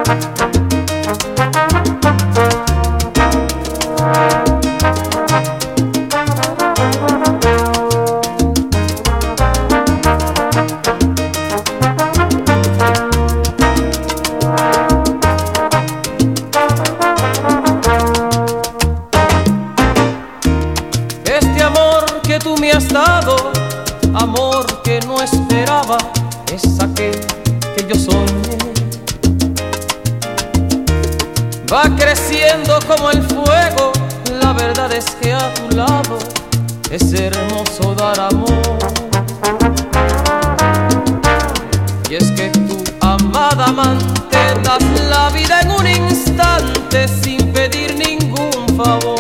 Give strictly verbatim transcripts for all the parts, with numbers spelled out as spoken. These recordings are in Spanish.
Tú me has dado, amor que no esperaba, es aquel que yo soñé. Va creciendo como el fuego, la verdad es que a tu lado es hermoso dar amor. Y es que tu amada amante das la vida en un instante sin pedir ningún favor.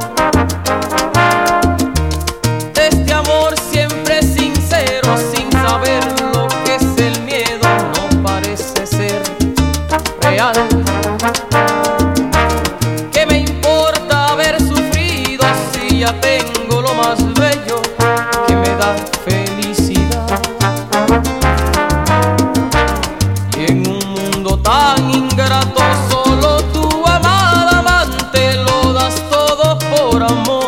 ¿Qué me importa haber sufrido si ya tengo lo más bello que me da felicidad? Y en un mundo tan ingrato solo tu amada amante lo das todo por amor.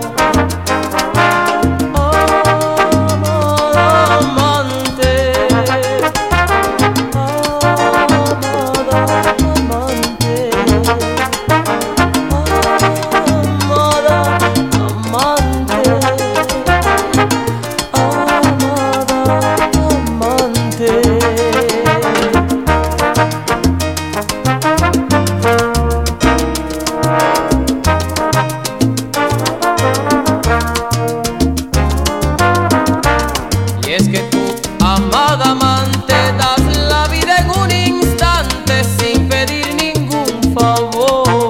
Es que tu amada amante das la vida en un instante sin pedir ningún favor.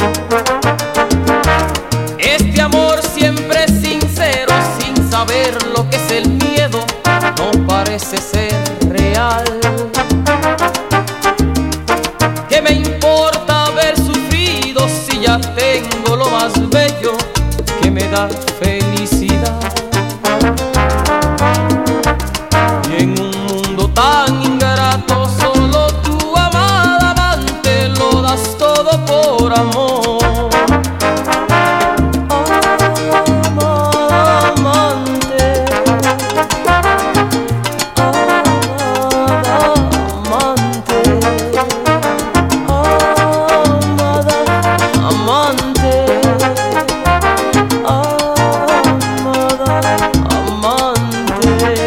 Este amor siempre es sincero, sin saber lo que es el miedo, no parece ser real. ¿Qué me importa haber sufrido si ya tengo lo más bello que me da felicidad? En un mundo tan ingrato solo tu amada amante lo das todo por amor. Amada amante, amada amante, amada amante, amada amante.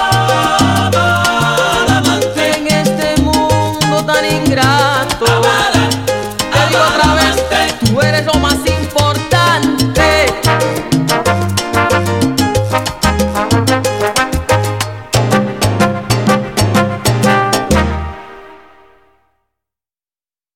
Amada.